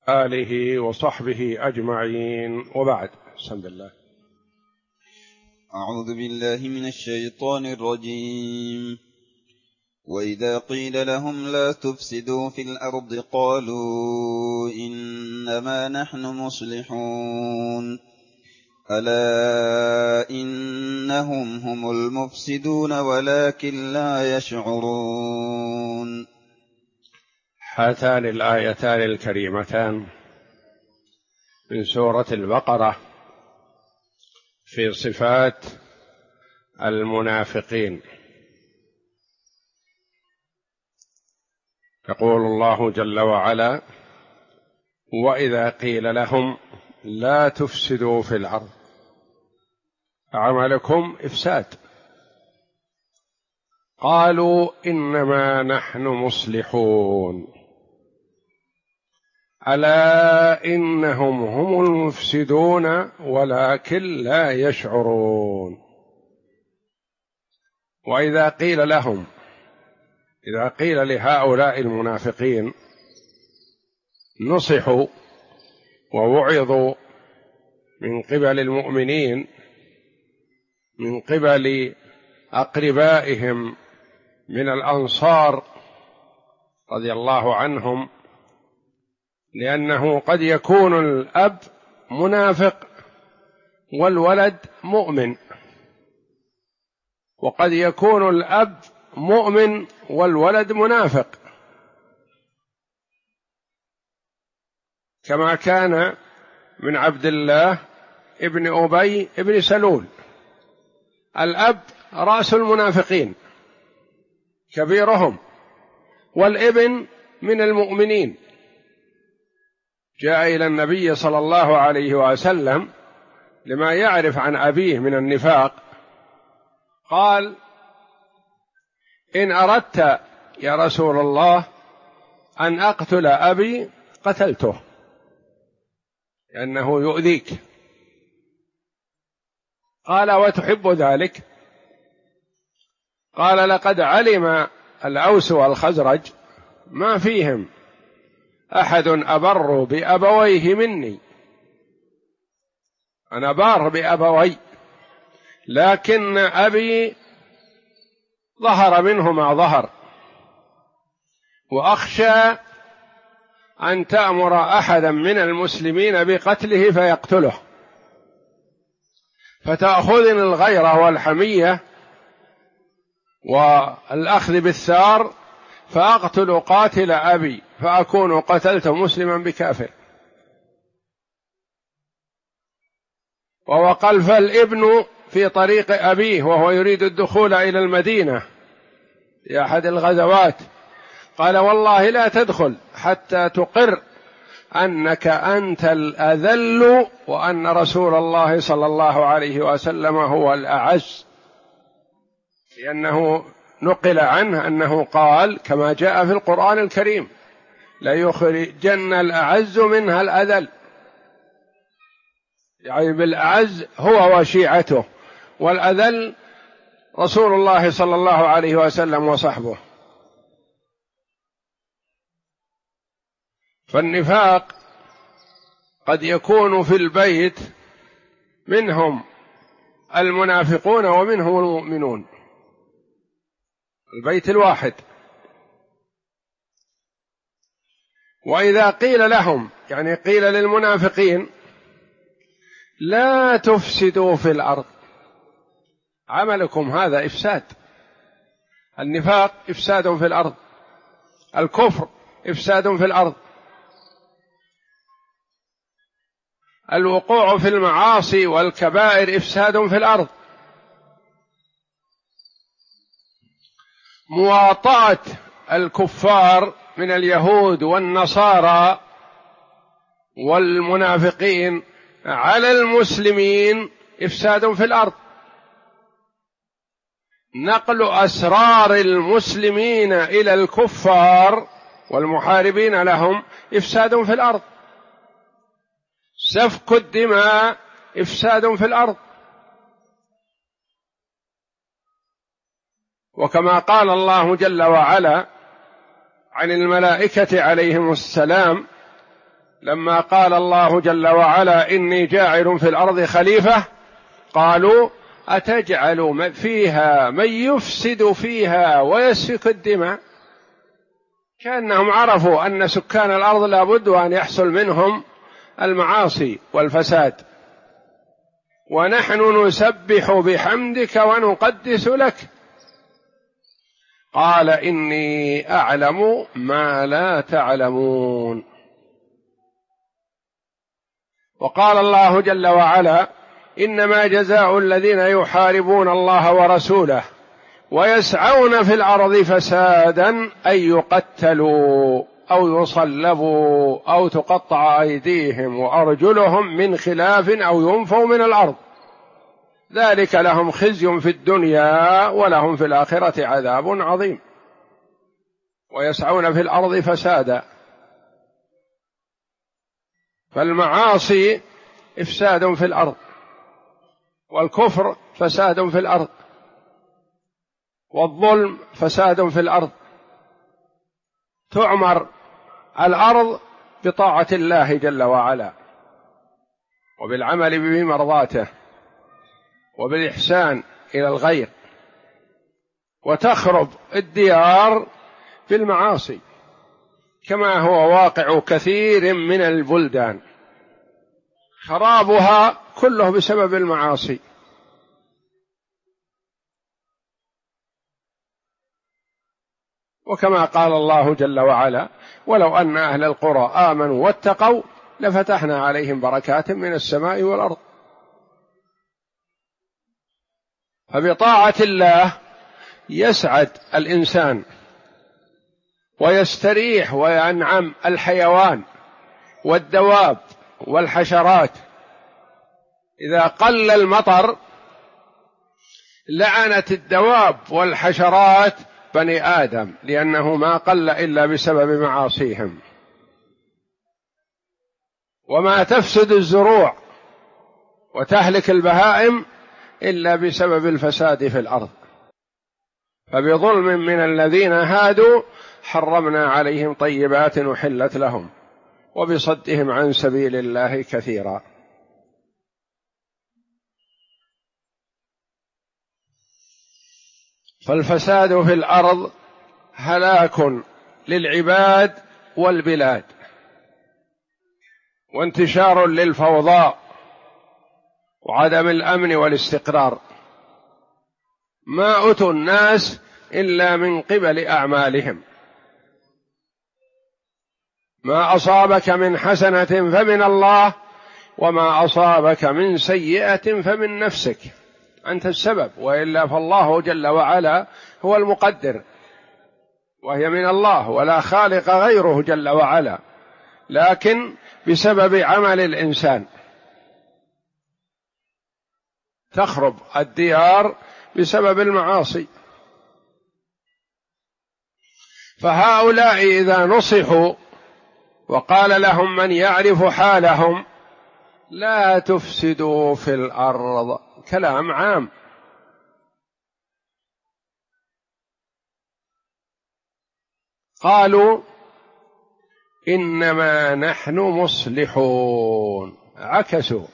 آله وصحبه أجمعين، وبعد. بسم الله. أعوذ بالله من الشيطان الرجيم. وإذا قيل لهم لا تفسدوا في الأرض قالوا إنما نحن مصلحون ألا إنهم هم المفسدون ولكن لا يشعرون. هاتان الآيتان الكريمتان من سورة البقرة في صفات المنافقين. يقول الله جل وعلا: وإذا قيل لهم لا تفسدوا في الأرض، عملكم إفساد، قالوا إنما نحن مصلحون ألا إنهم هم المفسدون ولكن لا يشعرون. وإذا قيل لهم، إذا قيل لهؤلاء المنافقين نصحوا ووعظوا من قبل المؤمنين، من قبل أقربائهم من الأنصار رضي الله عنهم، لأنه قد يكون الأب منافق والولد مؤمن، وقد يكون الأب مؤمن والولد منافق، كما كان من عبد الله ابن أبي ابن سلول. الأب رأس المنافقين كبيرهم، والابن من المؤمنين. جاء إلى النبي صلى الله عليه وسلم لما يعرف عن أبيه من النفاق، قال: إن أردت يا رسول الله أن أقتل أبي قتلته، لأنه يؤذيك. قال: وتحب ذلك؟ قال: لقد علم الأوس والخزرج ما فيهم أحد أبر بأبويه مني، أنا بار بأبوي، لكن أبي ظهر منه ما ظهر، وأخشى أن تأمر أحدا من المسلمين بقتله فيقتله، فتأخذني الغيرة والحمية والأخذ بالثار فأقتل قاتل أبي، فأكون قتلت مسلما بكافر. ووقلف الابن في طريق أبيه وهو يريد الدخول إلى المدينة في أحد الغزوات، قال: والله لا تدخل حتى تقر أنك أنت الأذل وأن رسول الله صلى الله عليه وسلم هو الأعز، لأنه نقل عنه أنه قال كما جاء في القرآن الكريم: ليخرجن الأعز منها الأذل، يعني بالأعز هو وشيعته، والأذل رسول الله صلى الله عليه وسلم وصحبه. فالنفاق قد يكون في البيت منهم المنافقون ومنهم المؤمنون، البيت الواحد. وإذا قيل لهم، يعني قيل للمنافقين: لا تفسدوا في الأرض، عملكم هذا إفساد. النفاق إفساد في الأرض، الكفر إفساد في الأرض، الوقوع في المعاصي والكبائر إفساد في الأرض، مواطأة الكفار من اليهود والنصارى والمنافقين على المسلمين إفساد في الأرض، نقل أسرار المسلمين إلى الكفار والمحاربين لهم إفساد في الأرض، سفك الدماء إفساد في الأرض. وكما قال الله جل وعلا عن الملائكة عليهم السلام لما قال الله جل وعلا إني جاعل في الأرض خليفة قالوا أتجعل فيها من يفسد فيها ويسفك الدماء، كأنهم عرفوا أن سكان الأرض لا بد أن يحصل منهم المعاصي والفساد، ونحن نسبح بحمدك ونقدس لك. قال إني أعلم ما لا تعلمون. وقال الله جل وعلا إنما جزاء الذين يحاربون الله ورسوله ويسعون في الأرض فسادا أن يقتلوا أو يصلبوا أو تقطع أيديهم وأرجلهم من خلاف أو ينفوا من الأرض، ذلك لهم خزي في الدنيا ولهم في الآخرة عذاب عظيم. ويسعون في الأرض فسادا، فالمعاصي إفساد في الأرض، والكفر فساد في الأرض، والظلم فساد في الأرض. تعمر الأرض بطاعة الله جل وعلا وبالعمل بمرضاته وبالإحسان إلى الغير، وتخرب الديار بالمعاصي كما هو واقع كثير من البلدان، خرابها كله بسبب المعاصي. وكما قال الله جل وعلا ولو أن أهل القرى آمنوا واتقوا لفتحنا عليهم بركات من السماء والأرض. فبطاعة الله يسعد الإنسان ويستريح وينعم الحيوان والدواب والحشرات. إذا قل المطر لعنت الدواب والحشرات بني آدم، لأنه ما قل إلا بسبب معاصيهم. وما تفسد الزروع وتهلك البهائم إلا بسبب الفساد في الأرض. فبظلم من الذين هادوا حرمنا عليهم طيبات أحلت لهم وبصدهم عن سبيل الله كثيرا. فالفساد في الأرض هلاك للعباد والبلاد، وانتشار للفوضى وعدم الأمن والاستقرار. ما أتوا الناس إلا من قبل أعمالهم، ما أصابك من حسنة فمن الله وما أصابك من سيئة فمن نفسك، أنت السبب، وإلا فالله جل وعلا هو المقدر، وهي من الله ولا خالق غيره جل وعلا، لكن بسبب عمل الإنسان تخرب الديار بسبب المعاصي. فهؤلاء إذا نصحوا وقال لهم من يعرف حالهم لا تفسدوا في الأرض، كلام عام، قالوا إنما نحن مصلحون، عكسوا،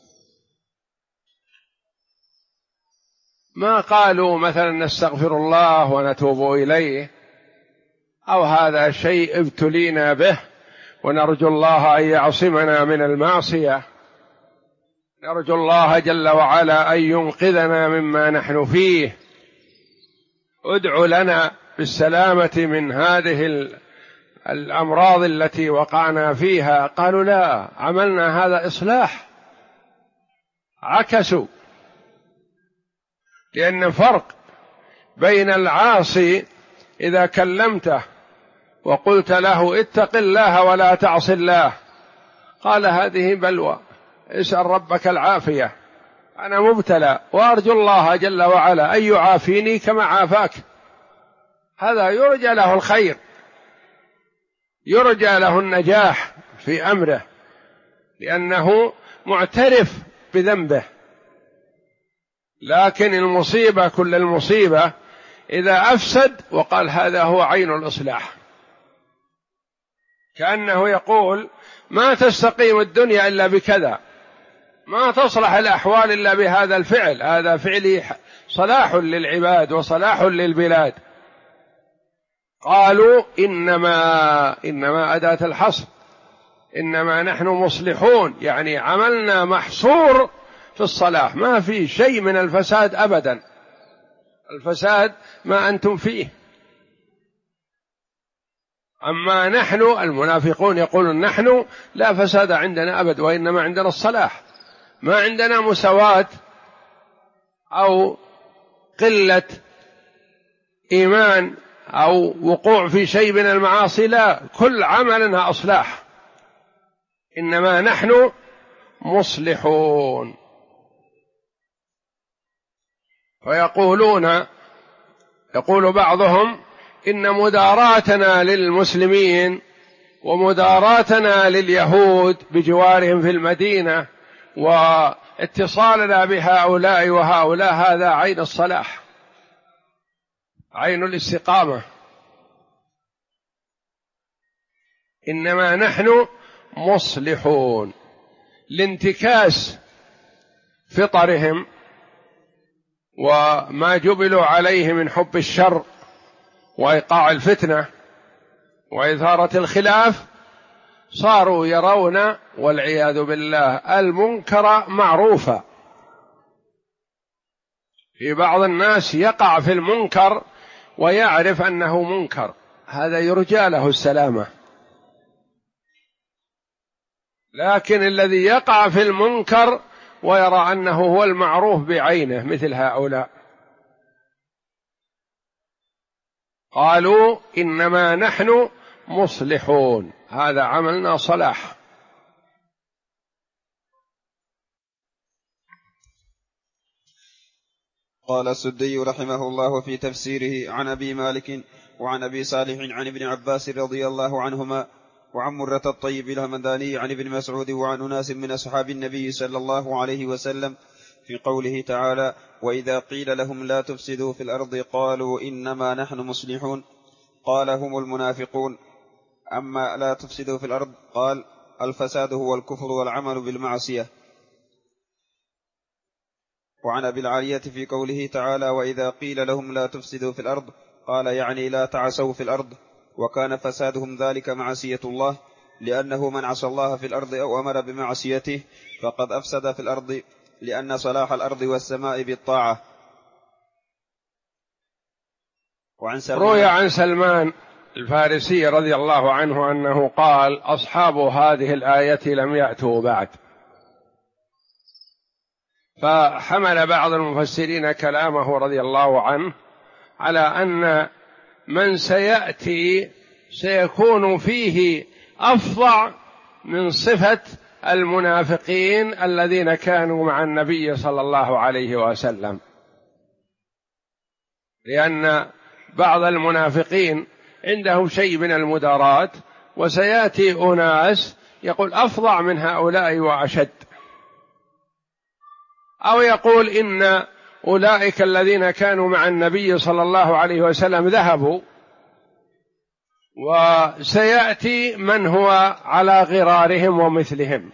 ما قالوا مثلا نستغفر الله ونتوب إليه أو هذا شيء ابتلينا به ونرجو الله أن يعصمنا من المعصية، نرجو الله جل وعلا أن ينقذنا مما نحن فيه، ادع لنا بالسلامة من هذه الأمراض التي وقعنا فيها. قالوا لا، عملنا هذا إصلاح، عكسوا. لأن فرق بين العاصي إذا كلمته وقلت له اتق الله ولا تعص الله، قال هذه بلوى، اسأل ربك العافية، أنا مبتلى وأرجو الله جل وعلا أن يعافيني كما عافاك، هذا يرجى له الخير، يرجى له النجاح في أمره لأنه معترف بذنبه. لكن المصيبة كل المصيبة إذا أفسد وقال هذا هو عين الإصلاح، كأنه يقول ما تستقيم الدنيا إلا بكذا، ما تصلح الأحوال إلا بهذا الفعل، هذا فعلي صلاح للعباد وصلاح للبلاد. قالوا إنما أداة الحصر، إنما نحن مصلحون، يعني عملنا محصور في الصلاح، ما في شيء من الفساد أبدا، الفساد ما أنتم فيه. أما نحن المنافقون يقولون نحن لا فساد عندنا أبد، وإنما عندنا الصلاح، ما عندنا مساواة أو قلة إيمان أو وقوع في شيء من المعاصي، لا، كل عملنا أصلاح، إنما نحن مصلحون. يقول بعضهم إن مداراتنا للمسلمين ومداراتنا لليهود بجوارهم في المدينة واتصالنا بهؤلاء وهؤلاء هذا عين الصلاح، عين الاستقامة، إنما نحن مصلحون، لانتكاس فطرهم وما جبلوا عليه من حب الشر وإيقاع الفتنة وإثارة الخلاف، صاروا يرون والعياذ بالله المنكر معروفا. في بعض الناس يقع في المنكر ويعرف أنه منكر، هذا يرجى له السلامة، لكن الذي يقع في المنكر ويرى أنه هو المعروف بعينه مثل هؤلاء. قالوا إنما نحن مصلحون، هذا عملنا صلاح. قال السدي رحمه الله في تفسيره عن أبي مالك وعن أبي صالح عن ابن عباس رضي الله عنهما وعن مرة الطيب الهمداني عن ابن مسعود وعن أناس من أصحاب النبي صلى الله عليه وسلم في قوله تعالى: وإذا قيل لهم لا تفسدوا في الأرض قالوا إنما نحن مصلحون، قال هم المنافقون. أما لا تفسدوا في الأرض قال الفساد هو الكفر والعمل بالمعصية. وعن أبي العالية في قوله تعالى: وإذا قيل لهم لا تفسدوا في الأرض قال يعني لا تعسوا في الأرض، وكان فسادهم ذلك معصية الله، لأنه من عصى الله في الأرض أو أمر بمعصيته فقد أفسد في الأرض، لأن صلاح الأرض والسماء بالطاعة. روي عن سلمان الفارسي رضي الله عنه أنه قال: أصحاب هذه الآية لم يأتوا بعد. فحمل بعض المفسرين كلامه رضي الله عنه على أن من سيأتي سيكون فيه أفظع من صفة المنافقين الذين كانوا مع النبي صلى الله عليه وسلم، لأن بعض المنافقين عندهم شيء من المدارات، وسيأتي أناس يقول أفظع من هؤلاء وأشد، أو يقول إن أولئك الذين كانوا مع النبي صلى الله عليه وسلم ذهبوا، وسيأتي من هو على غرارهم ومثلهم.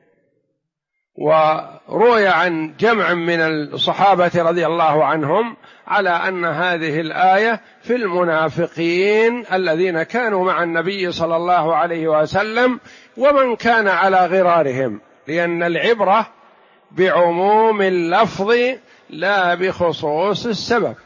وروي عن جمع من الصحابة رضي الله عنهم على أن هذه الآية في المنافقين الذين كانوا مع النبي صلى الله عليه وسلم ومن كان على غرارهم، لأن العبرة بعموم اللفظ لا بخصوص السبب.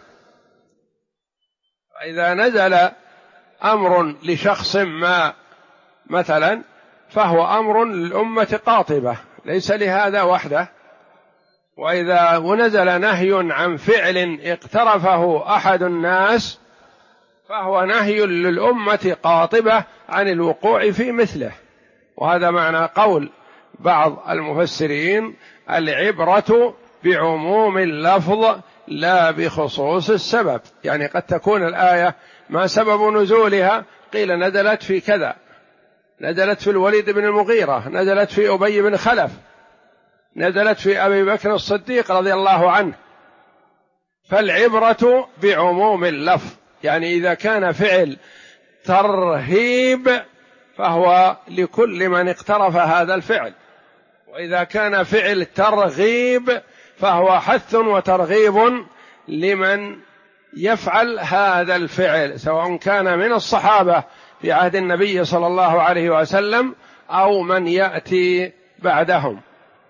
فإذا نزل أمر لشخص ما مثلا فهو أمر للأمة قاطبة ليس لهذا وحده، وإذا نزل نهي عن فعل اقترفه أحد الناس فهو نهي للأمة قاطبة عن الوقوع في مثله. وهذا معنى قول بعض المفسرين: العبرة بعموم اللفظ لا بخصوص السبب. يعني قد تكون الآية ما سبب نزولها، قيل نزلت في كذا، نزلت في الوليد بن المغيرة، نزلت في أبي بن خلف، نزلت في أبي بكر الصديق رضي الله عنه. فالعبرة بعموم اللفظ، يعني إذا كان فعل ترهيب فهو لكل من اقترف هذا الفعل، وإذا كان فعل ترغيب فهو حث وترغيب لمن يفعل هذا الفعل، سواء كان من الصحابة في عهد النبي صلى الله عليه وسلم أو من يأتي بعدهم.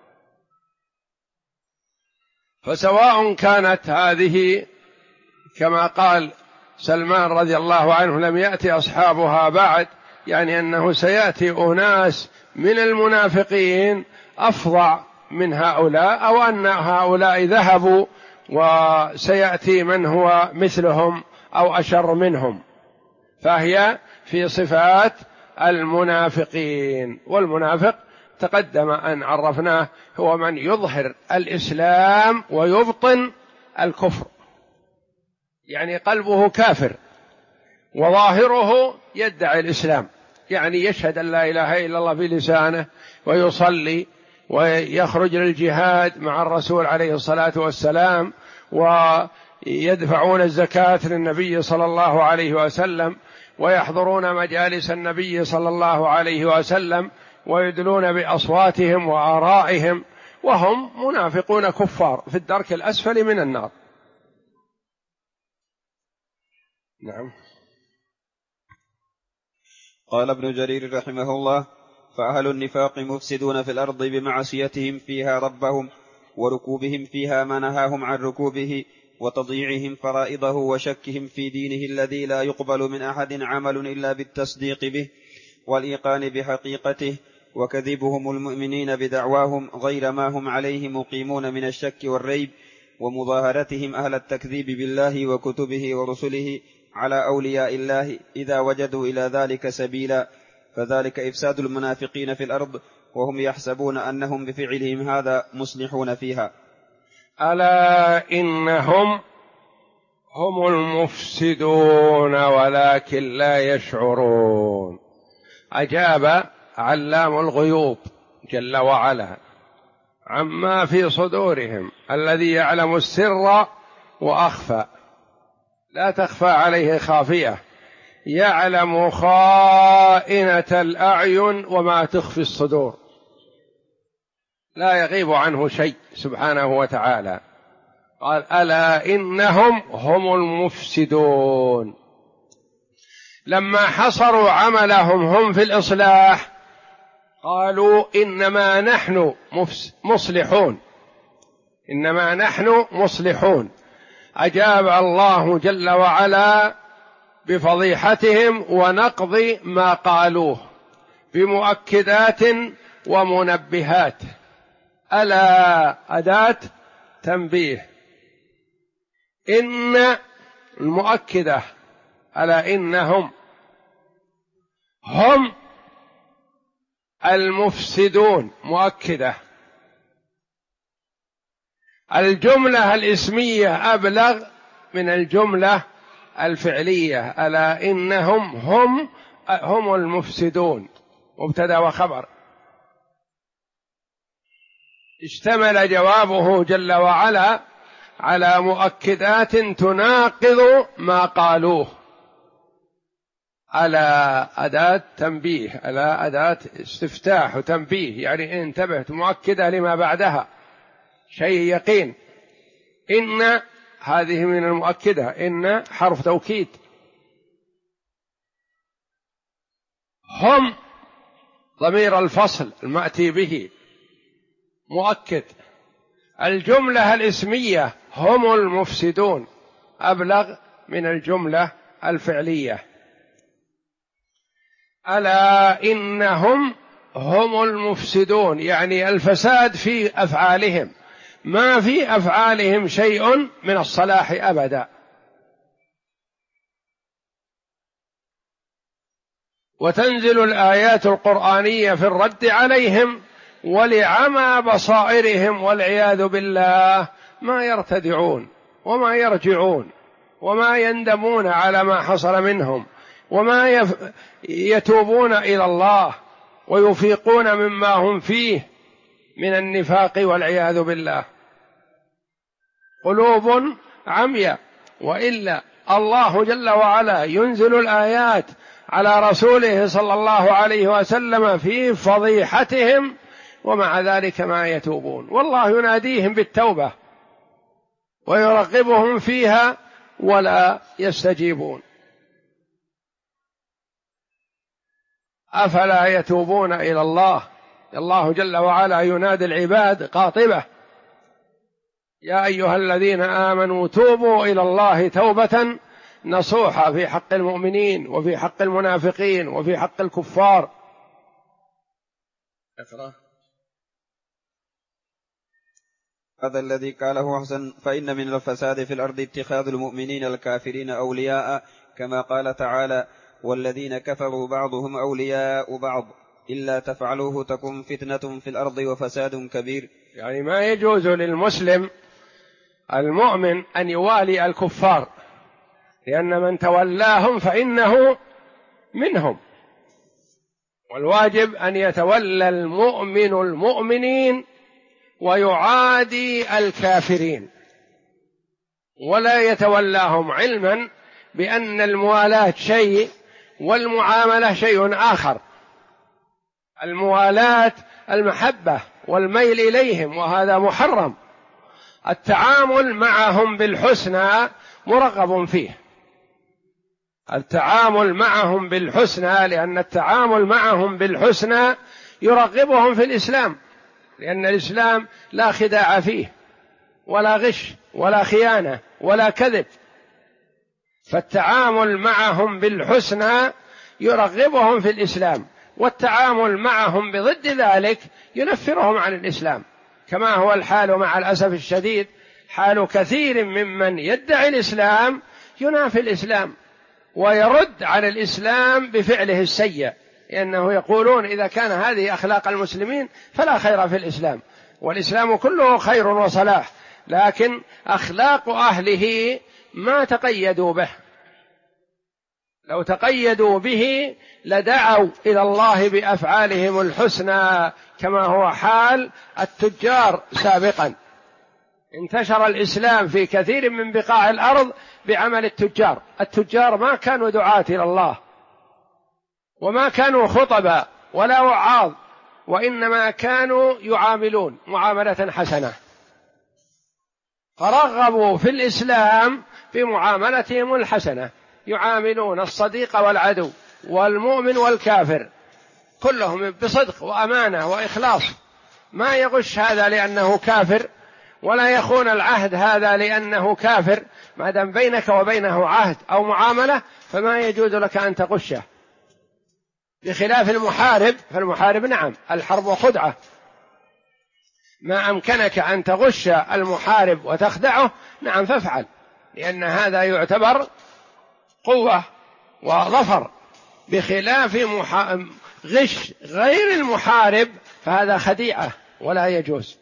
فسواء كانت هذه كما قال سلمان رضي الله عنه لم يأتي أصحابها بعد، يعني أنه سيأتي أناس من المنافقين أفظع من هؤلاء، أو أن هؤلاء ذهبوا وسيأتي من هو مثلهم أو أشر منهم، فهي في صفات المنافقين. والمنافق تقدم أن عرفناه هو من يظهر الإسلام ويبطن الكفر، يعني قلبه كافر وظاهره يدعي الإسلام، يعني يشهد أن لا إله إلا الله بلسانه ويصلي ويخرج للجهاد مع الرسول عليه الصلاة والسلام، ويدفعون الزكاة للنبي صلى الله عليه وسلم، ويحضرون مجالس النبي صلى الله عليه وسلم، ويدلون بأصواتهم وآرائهم، وهم منافقون كفار في الدرك الأسفل من النار. نعم. قال ابن جرير رحمه الله: فأهل النفاق مفسدون في الأرض بمعصيتهم فيها ربهم، وركوبهم فيها ما نهاهم عن ركوبه، وتضييعهم فرائضه، وشكهم في دينه الذي لا يقبل من أحد عمل إلا بالتصديق به والإيقان بحقيقته، وكذبهم المؤمنين بدعواهم غير ما هم عليه مقيمون من الشك والريب، ومظاهرتهم أهل التكذيب بالله وكتبه ورسله على أولياء الله إذا وجدوا إلى ذلك سبيلا، فذلك إفساد المنافقين في الأرض، وهم يحسبون أنهم بفعلهم هذا مصلحون فيها. ألا إنهم هم المفسدون ولكن لا يشعرون. أجاب علام الغيوب جل وعلا عما في صدورهم الذي يعلم السر وأخفى، لا تخفى عليه خافية، يعلم خائنة الأعين وما تخفي الصدور، لا يغيب عنه شيء سبحانه وتعالى. قال: ألا إنهم هم المفسدون. لما حصروا عملهم هم في الإصلاح قالوا: إنما نحن مصلحون، إنما نحن مصلحون. أجاب الله جل وعلا بفضيحتهم ونقض ما قالوه بمؤكدات ومنبهات. ألا أداة تنبيه، إن المؤكدة، ألا إنهم هم المفسدون مؤكدة. الجملة الاسمية أبلغ من الجملة الفعلية. ألا إنهم هم المفسدون، مبتدأ وخبر. اشتمل جوابه جل وعلا على مؤكدات تناقض ما قالوه. ألا أداة تنبيه، ألا أداة استفتاح وتنبيه، يعني انتبهت، مؤكدة لما بعدها، شيء يقين. إن هذه من المؤكدة، إن حرف توكيد. هم ضمير الفصل المأتي به مؤكد. الجملة الاسمية هم المفسدون أبلغ من الجملة الفعلية. ألا إنهم هم المفسدون، يعني الفساد في أفعالهم، ما في أفعالهم شيء من الصلاح أبدا. وتنزل الآيات القرآنية في الرد عليهم ولعمى بصائرهم والعياذ بالله، ما يرتدعون وما يرجعون وما يندمون على ما حصل منهم، وما يتوبون إلى الله ويفيقون مما هم فيه من النفاق والعياذ بالله. قلوب عمياء. وإلا الله جل وعلا ينزل الآيات على رسوله صلى الله عليه وسلم في فضيحتهم، ومع ذلك ما يتوبون، والله يناديهم بالتوبة ويرغبهم فيها ولا يستجيبون. أفلا يتوبون إلى الله؟ الله جل وعلا ينادي العباد قاطبة: يا أيها الذين آمنوا توبوا إلى الله توبة نصوحا، في حق المؤمنين وفي حق المنافقين وفي حق الكفار. اقرأ. هذا الذي قاله حسن: فإن من الفساد في الأرض اتخاذ المؤمنين الكافرين أولياء، كما قال تعالى: والذين كفروا بعضهم أولياء بعض إلا تفعلوه تكن فتنة في الأرض وفساد كبير. يعني ما يجوز للمسلم المؤمن أن يوالي الكفار، لأن من تولاهم فإنه منهم، والواجب أن يتولى المؤمن المؤمنين ويعادي الكافرين، ولا يتولاهم علما بأن الموالاة شيء والمعاملة شيء آخر. الموالاة المحبة والميل إليهم، وهذا محرم. التعامل معهم بالحسنى مرغب فيه، التعامل معهم بالحسنى، لأن التعامل معهم بالحسنى يرغبهم في الإسلام، لأن الإسلام لا خداع فيه ولا غش ولا خيانة ولا كذب، فالتعامل معهم بالحسنى يرغبهم في الإسلام، والتعامل معهم بضد ذلك ينفرهم عن الإسلام، كما هو الحال مع الأسف الشديد حال كثير ممن يدعي الإسلام ينافي الإسلام ويرد على الإسلام بفعله السيء، لأنه يقولون إذا كان هذه أخلاق المسلمين فلا خير في الإسلام، والإسلام كله خير وصلاح، لكن أخلاق أهله ما تقيدوا به، لو تقيدوا به لدعوا إلى الله بأفعالهم الحسنى، كما هو حال التجار سابقا. انتشر الإسلام في كثير من بقاع الأرض بعمل التجار. التجار ما كانوا دعاة إلى الله، وما كانوا خطبا ولا وعاظ، وإنما كانوا يعاملون معاملة حسنة، فرغبوا في الإسلام بمعاملتهم الحسنة، يعاملون الصديق والعدو والمؤمن والكافر كلهم بصدق وأمانة وإخلاص، ما يغش هذا لأنه كافر، ولا يخون العهد هذا لأنه كافر، ما دام بينك وبينه عهد أو معاملة فما يجوز لك أن تغشه، بخلاف المحارب، فالمحارب نعم الحرب خدعة، ما أمكنك أن تغش المحارب وتخدعه نعم فافعل، لأن هذا يعتبر قوة وظفر، بخلاف غش غير المحارب فهذا خديعة ولا يجوز.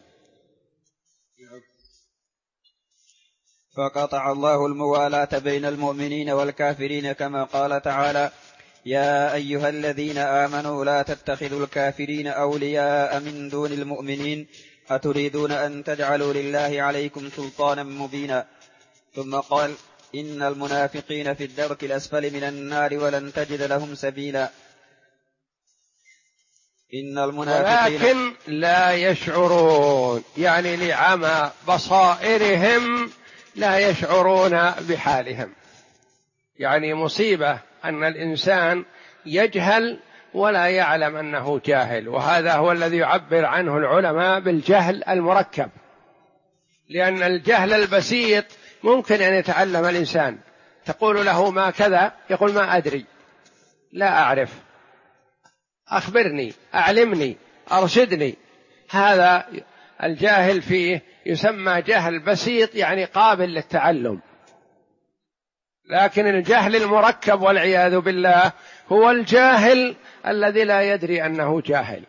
فقطع الله الموالاة بين المؤمنين والكافرين، كما قال تعالى: يا أيها الذين آمنوا لا تتخذوا الكافرين أولياء من دون المؤمنين أتريدون أن تجعلوا لله عليكم سلطانا مبينا. ثم قال: إن المنافقين في الدرك الأسفل من النار ولن تجد لهم سبيلا. إن المنافقين ولكن لا يشعرون، يعني لعمى بصائرهم لا يشعرون بحالهم. يعني مصيبة أن الإنسان يجهل ولا يعلم أنه جاهل، وهذا هو الذي يعبر عنه العلماء بالجهل المركب، لأن الجهل البسيط ممكن أن يتعلم الإنسان، تقول له ما كذا يقول ما أدري، لا أعرف، أخبرني، أعلمني، أرشدني، هذا الجاهل فيه يسمى جهل بسيط، يعني قابل للتعلم. لكن الجهل المركب والعياذ بالله هو الجاهل الذي لا يدري أنه جاهل،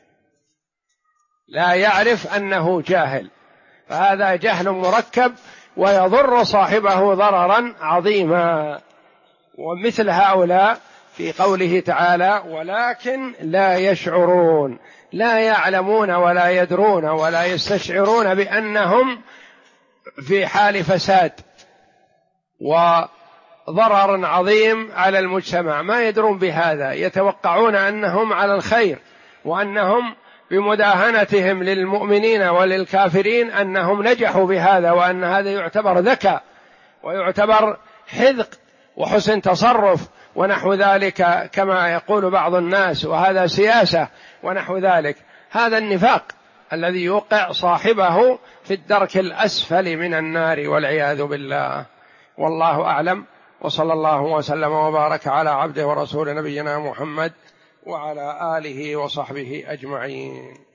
لا يعرف أنه جاهل، فهذا جهل مركب ويضر صاحبه ضررا عظيما. ومثل هؤلاء في قوله تعالى: ولكن لا يشعرون، لا يعلمون ولا يدرون ولا يستشعرون بأنهم في حال فساد ضرر عظيم على المجتمع، ما يدرون بهذا، يتوقعون أنهم على الخير، وأنهم بمداهنتهم للمؤمنين وللكافرين أنهم نجحوا بهذا، وأن هذا يعتبر ذكاء ويعتبر حذق وحسن تصرف ونحو ذلك كما يقول بعض الناس، وهذا سياسة ونحو ذلك. هذا النفاق الذي يوقع صاحبه في الدرك الأسفل من النار والعياذ بالله. والله أعلم، وصلى الله وسلم وبارك على عبده ورسول نبينا محمد وعلى آله وصحبه أجمعين.